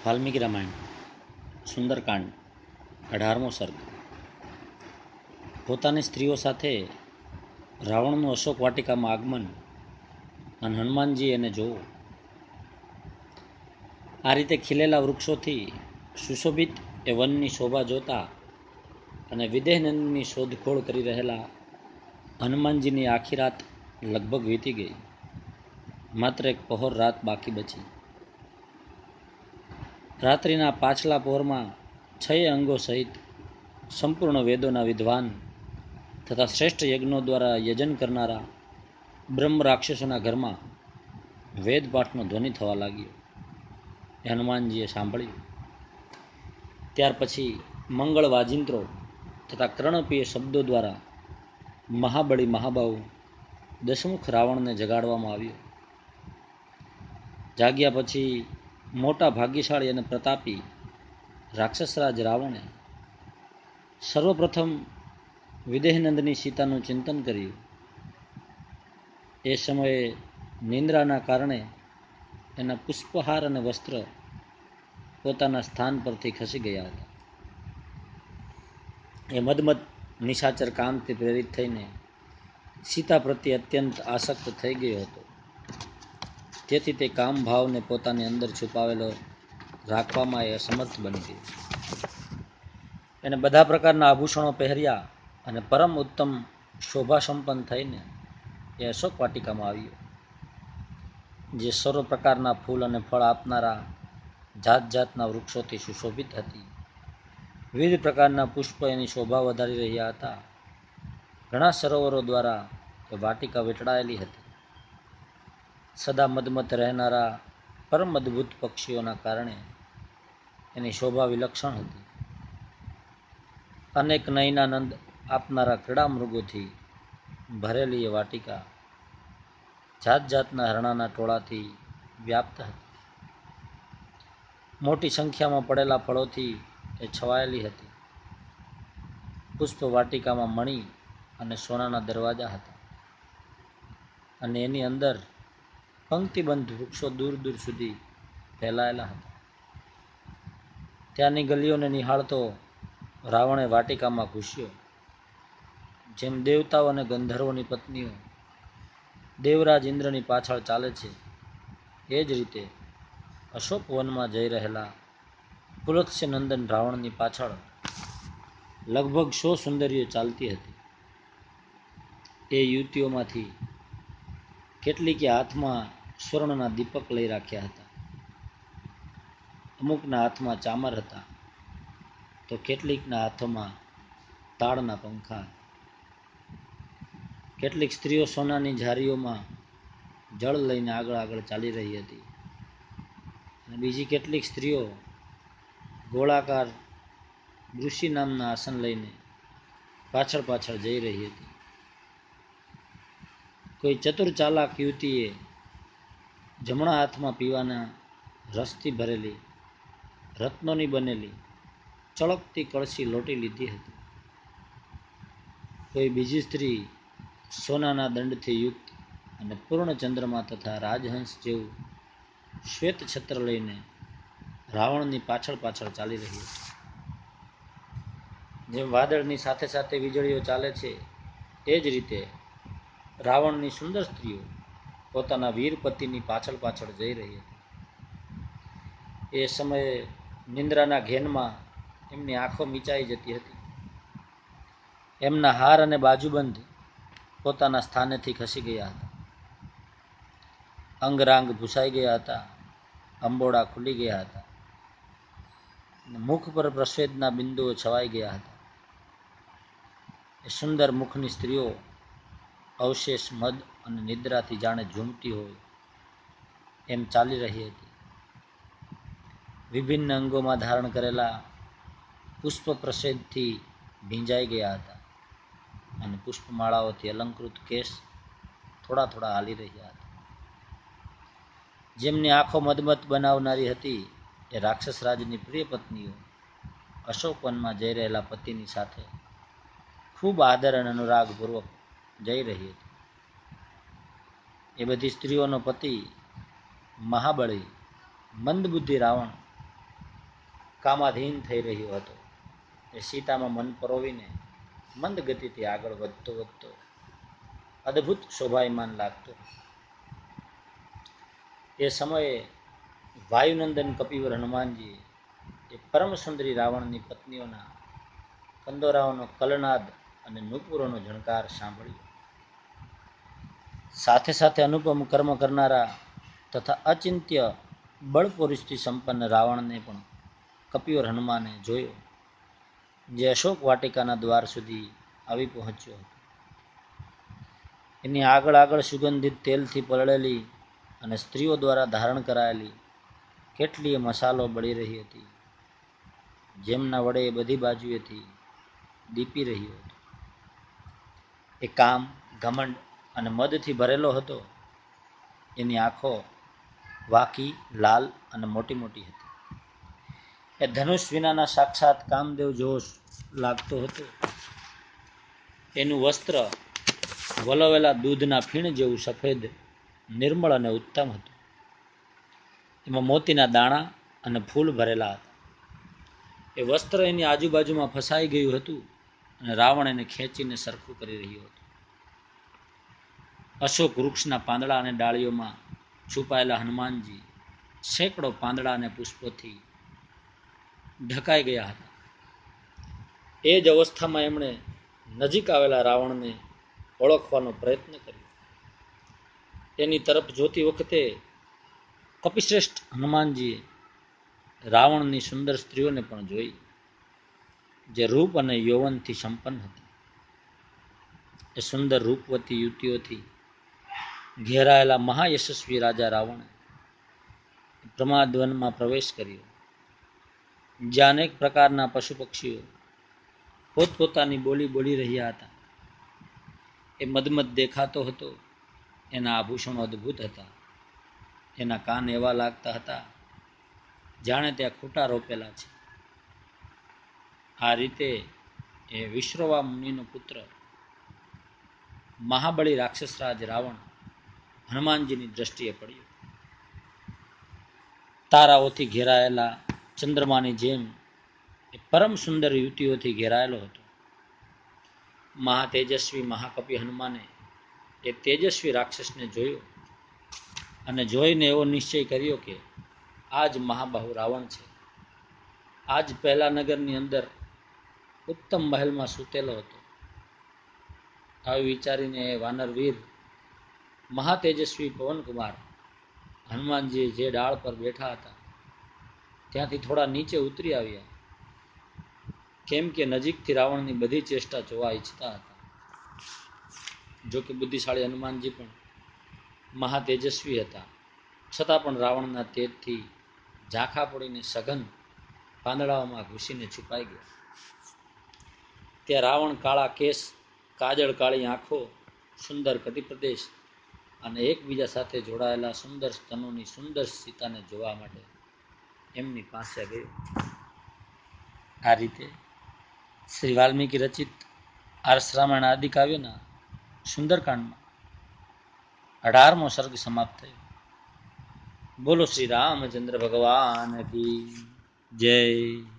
વાલ્મીકી રામાયણ સુંદરકાંડ 18મો સર્ગ. પોતાની સ્ત્રીઓ સાથે રાવણનું અશોક વાટિકામાં આગમન અને હનુમાનજી એને જોવો. આ રીતે ખીલેલા વૃક્ષોથી સુશોભિત એ વનની શોભા જોતા અને વિદેહનંદની શોધખોળ કરી રહેલા હનુમાનજીની આખી રાત લગભગ વીતી ગઈ. માત્ર એક પહોર રાત બાકી બચી. રાત્રિના પાછલા પહોરમાં 6 અંગો સહિત સંપૂર્ણ વેદોના વિદ્વાન તથા શ્રેષ્ઠ યજ્ઞો દ્વારા યજન કરનારા બ્રહ્મ રાક્ષસોના ઘરમાં વેદપાઠનો ધ્વનિ થવા લાગ્યો. હનુમાનજીએ સાંભળ્યું. ત્યાર પછી મંગળ વાજિંત્રો તથા કર્ણપ્રિય શબ્દો દ્વારા મહાબળી મહાબાહુ દશમુખ રાવણને જગાડવામાં આવ્યો. જાગ્યા પછી મોટા ભાગ્યશાળી અને પ્રતાપી રાક્ષસરાજ રાવણે સર્વપ્રથમ વિદેહનંદની સીતાનું ચિંતન કર્યું. એ સમયે નિંદ્રાના કારણે એના પુષ્પહાર અને વસ્ત્ર પોતાના સ્થાન પરથી ખસી ગયા હતા. એ મદમદ નિશાચર કામથી પ્રેરિત થઈને સીતા પ્રત્યે અત્યંત આસક્ત થઈ ગયો હતો. તેથી તે કામ ભાવને પોતાની અંદર છુપાવેલો રાખવામાં એ અસમર્થ બની ગયો. એને બધા પ્રકારના આભૂષણો પહેર્યા અને પરમ ઉત્તમ શોભા સંપન્ન થઈને એ અશોક વાટિકામાં આવ્યો, જે સર્વ પ્રકારના ફૂલ અને ફળ આપનારા જાત જાતના વૃક્ષોથી સુશોભિત હતી. વિવિધ પ્રકારના પુષ્પ એની શોભા વધારી રહ્યા હતા. ઘણા સરોવરો દ્વારા એ વાટિકા વીંટળાયેલી હતી. સદા મદમત રહેનારા પરમ અદ્ભુત પક્ષીઓના કારણે એની શોભા વિલક્ષણ હતી. અનેક નયનાનંદ આપનારા ક્રીડા મૃગોથી ભરેલી એ વાટિકા જાત જાતના હરણાના ટોળાથી વ્યાપ્ત હતી. મોટી સંખ્યામાં પડેલા ફળોથી એ છવાયેલી હતી. પુષ્પ વાટિકામાં મણિ અને સોનાના દરવાજા હતા અને એની અંદર પંક્તિબંધ વૃક્ષો દૂર દૂર સુધી ફેલાયેલા હતા. ત્યાંની ગલીઓને નિહાળતો રાવણે વાટિકામાં ઘૂસ્યો. જેમ દેવતાઓ અને ગંધર્વોની પત્નીઓ દેવરાજ ઇન્દ્રની પાછળ ચાલે છે, એ જ રીતે અશોક વનમાં જઈ રહેલા પુલત્સ્યનંદન રાવણની પાછળ લગભગ 100 સુંદરીઓ ચાલતી હતી. એ યુવતીઓમાંથી કેટલીકે હાથમાં સ્વર્ણના દીપક લઈ રાખ્યા હતા. અમુકના હાથમાં ચામર હતા તો કેટલીકના હાથોમાં તાડના પંખા. કેટલીક સ્ત્રીઓ સોનાની ઝારીઓમાં જળ લઈને આગળ આગળ ચાલી રહી હતી અને બીજી કેટલીક સ્ત્રીઓ ગોળાકાર ઋષિ નામના આસન લઈને પાછળ પાછળ જઈ રહી હતી. કોઈ ચતુર ચાલાક યુવતીએ જમણા હાથમાં પીવાના રસથી ભરેલી રત્નોની બનેલી ચળકતી કળશી લોટી લીધી હતી. કોઈ બીજી સ્ત્રી સોનાના દંડથી યુક્ત અને પૂર્ણ ચંદ્રમા તથા રાજહંસ જેવું શ્વેત છત્ર લઈને રાવણની પાછળ પાછળ ચાલી રહી હતી. જેમ વાદળની સાથે સાથે વીજળીઓ ચાલે છે, એ જ રીતે રાવણની સુંદર સ્ત્રીઓ પોતાના વીર પતિની પાછળ પાછળ જઈ રહી હતી. એ સમયે નિંદ્રાના ઘેનમાં એમની આંખો મીચાઈ જતી હતી. એમના હાર અને બાજુબંધ પોતાના સ્થાનેથી ખસી ગયા હતા. અંગરાંગ ભૂસાઈ ગયા હતા. અંબોડા ખુલી ગયા હતા. મુખ પર પ્રસ્વેદના બિંદુઓ છવાઈ ગયા હતા. એ સુંદર મુખની સ્ત્રીઓ અવશેષ મદ અને નિદ્રાથી જાણે ઝૂમતી હોય એમ ચાલી રહી હતી. વિભિન્ન અંગોમાં ધારણ કરેલા પુષ્પ પ્રસેદથી ભીંજાઈ ગયા હતા અને પુષ્પમાળાઓથી અલંકૃત કેશ થોડા થોડા હાલી રહ્યા હતા. જેમની આંખો મદમત બનાવનારી હતી, એ રાક્ષસ રાજની પ્રિય પત્નીઓ અશોકવનમાં જઈ રહેલા પતિની સાથે ખૂબ આદર અને અનુરાગપૂર્વક જઈ રહી હતી. એ બધી સ્ત્રીઓનો પતિ મહાબળી મંદબુદ્ધિ રાવણ કામાધીન થઈ રહ્યો હતો. એ સીતામાં મન પરોવીને મંદ ગતિથી આગળ વધતો અદ્ભુત શોભાયમાન લાગતો. એ સમયે વાયુનંદન કપિવર હનુમાનજી એ પરમ સુંદરી રાવણની પત્નીઓના કંદોરાઓનો કલનાદ અને નુપુરોનો ઝણકાર સાંભળ્યો. સાથે સાથે અનુપમ કર્મ કરનારા તથા અચિંત્ય બળપુરુષથી સંપન્ન રાવણને પણ કપિવર હનુમાને જોયો, જે અશોક વાટિકાના દ્વાર સુધી આવી પહોંચ્યો હતો. એની આગળ સુગંધિત તેલથી પલળેલી અને સ્ત્રીઓ દ્વારા ધારણ કરાયેલી કેટલીય મસાલો બળી રહી હતી, જેમના વડે એ બધી બાજુએથી દીપી રહ્યો હતો. એ કામ, ઘમંડ અને મદથી ભરેલો હતો. એની આંખો વાકી, લાલ અને મોટી મોટી હતી. એ ધનુષ વિનાના સાક્ષાત કામદેવ જેવો લાગતો હતો. એનું વસ્ત્ર વલોવેલા દૂધના ફીણ જેવું સફેદ, નિર્મળ અને ઉત્તમ હતું. એમાં મોતીના દાણા અને ફૂલ ભરેલા હતા. એ વસ્ત્ર એની આજુબાજુમાં ફસાઈ ગયું હતું અને રાવણ એને ખેંચીને સરખું કરી રહ્યો હતો. અશોક વૃક્ષના પાંદડા અને ડાળીઓમાં છુપાયેલા હનુમાનજી સેંકડો પાંદડા અને પુષ્પોથી ઢકાઈ ગયા હતા. એ જ અવસ્થામાં એમણે નજીક આવેલા રાવણને ઓળખવાનો પ્રયત્ન કર્યો. એની તરફ જોતી વખતે કપિશ્રેષ્ઠ હનુમાનજીએ રાવણની સુંદર સ્ત્રીઓને પણ જોઈ, જે રૂપ અને યૌવનથી સંપન્ન હતી. એ સુંદર રૂપવતી યુવતીઓથી ઘેરાયેલા મહાયશસ્વી રાજા રાવણે પ્રમાદવનમાં પ્રવેશ કર્યો, જ્યાં અનેક પ્રકારના પશુ પક્ષીઓ પોતપોતાની બોલી બોલી રહ્યા હતા. એ મદમદ દેખાતો હતો. એના આભૂષણો અદ્ભુત હતા. એના કાન એવા લાગતા હતા જાણે ત્યાં ખૂટા રોપેલા છે. આ રીતે એ વિશ્રવા મુનિનો પુત્ર મહાબળી રાક્ષસરાજ રાવણ હનુમાનજીની દ્રષ્ટિએ પડ્યો. તારાઓથી ઘેરાયેલા ચંદ્રમાની જેમ એ પરમ સુંદર યુવતીઓથી ઘેરાયેલો હતો. મહાતેજસ્વી મહાકપિ હનુમાને એ તેજસ્વી રાક્ષસને જોયો અને જોઈને એવો નિશ્ચય કર્યો કે આ જ મહાબાહુ રાવણ છે. આજ પહેલા નગરની અંદર ઉત્તમ મહેલમાં સૂતેલો હતો. આવી વિચારીને વાનરવીર મહાતેજસ્વી પવનકુમાર હનુમાનજી જે ડાળ પર બેઠા હતા ત્યાંથી થોડા નીચે ઉતરી આવ્યા, કેમ કે નજીકથી રાવણની બધી ચેષ્ટા જોવા ઈચ્છતા હતા. જો કે બુદ્ધિશાળી હનુમાનજી પણ મહાતેજસ્વી હતા, છતાં પણ રાવણના તેજથી ઝાંખા પડીને સઘન પાંદડાઓમાં ઘૂસીને છુપાઈ ગયા. ત્યાં રાવણ કાળા કેસ, કાજળ કાળી આંખો, સુંદર કટિપ્રદેશ અને એકબીજા સાથે જોડાયેલા સુંદર સ્તનોની સુંદર સીતાને જોવા માટે એમની પાસે ગયો. આ રીતે શ્રી વાલ્મીકી રચિત આર્ષ રામાયણ આદિ કાવ્યના સુંદરકાંડમાં 18મો સર્ગ સમાપ્ત થયો. બોલો શ્રી રામચંદ્ર ભગવાન કી જય.